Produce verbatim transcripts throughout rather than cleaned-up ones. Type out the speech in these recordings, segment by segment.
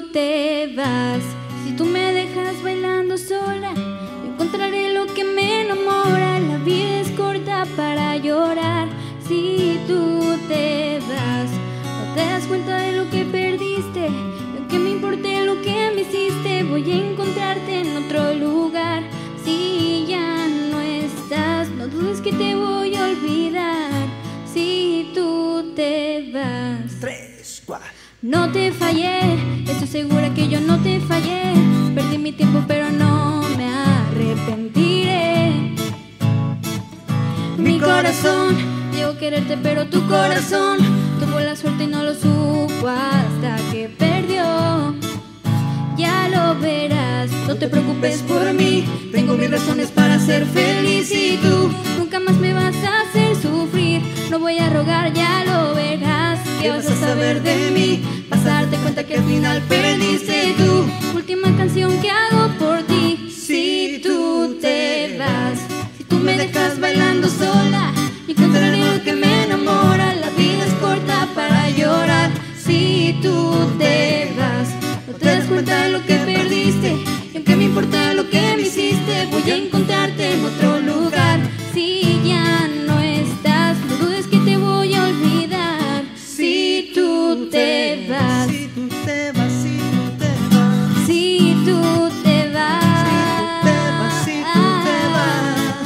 tú te vas, si tú me dejas bailando sola, encontraré lo que me enamora. La vida es corta para llorar. Si tú te vas, no te das cuenta de lo que perdiste. Y aunque me importe lo que me hiciste, voy a encontrarte en otro lugar. Si ya no estás, no dudes que te voy a olvidar. Si tú te vas. Tres, cuatro. No te fallé, estoy segura que yo no te fallé. Perdí mi tiempo pero no me arrepentiré. Mi corazón llegó a quererte pero tu corazón tuvo la suerte y no lo supo hasta que perdió. Ya lo verás, no te preocupes por mí, tengo mis razones para ser feliz. Y tú nunca más me vas a hacer sufrir, no voy a rogar, ya lo verás. ¿Qué vas a saber de mí? Vas a darte cuenta que al final perdiste tú. Última canción que hago por ti. Si tú te vas, si tú me dejas bailando sola, encontraré lo que me enamora. La vida es corta para llorar. Si tú te vas, no te das cuenta de lo que perdiste. Y aunque me importa lo que me hiciste, voy a encontrarte en otro lugar. Si ya no estás, no dudes que te voy a olvidar. Si tú te vas, Si tú te vas, si tú te vas, si tú te vas, si tú te vas,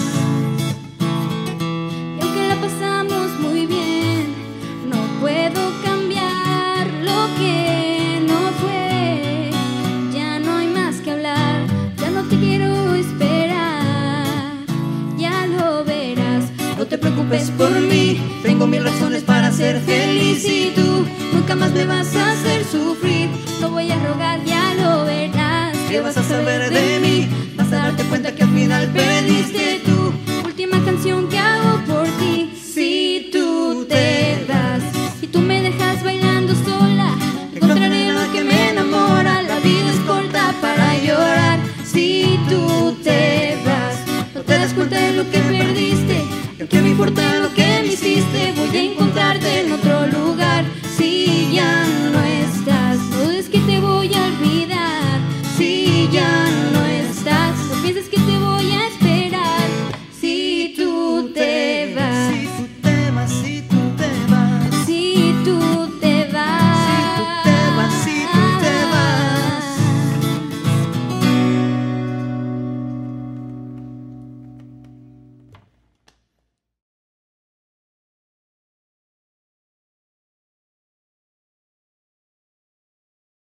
y aunque la pasamos muy bien, no puedo cambiar lo que no fue. Ya no hay más que hablar, ya no te quiero esperar. Ya lo verás, no te preocupes por mí, tengo mil razones para ser feliz. Y tú nunca más me vas a hacer sufrir, no voy a rogar, ya lo verás. ¿qué vas a saber de mí? Vas a darte cuenta que al final perdiste tú. Última canción que